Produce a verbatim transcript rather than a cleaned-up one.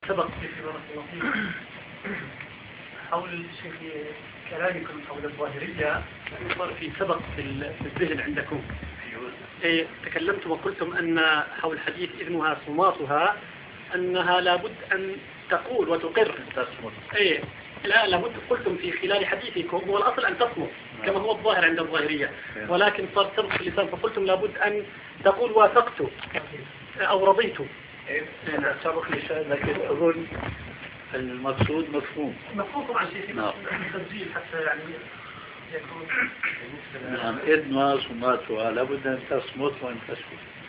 سبق في بارك الله فيك حول شيخ كلامكم حول الظاهرية صار في سبق في الذهن عندكم. إيه تكلمتم وقلتم أن حول حديث إذنها صماتها أنها لابد أن تقول وتقر تصمت. إيه لا لابد قلتم في خلال حديثكم هو الأصل أن تصمت كما هو الظاهر عند الظاهرية، ولكن صار سبق في اللسان فقلتم لابد أن تقول وافقت أو رضيت. أنا سبق لسان لكن أظن المقصود مفهوم. مفهوم طبعا شيء تسجيل حتى يعني يكون. نعم إذ ما صماتها لابد أن تصمت وأن تسكت.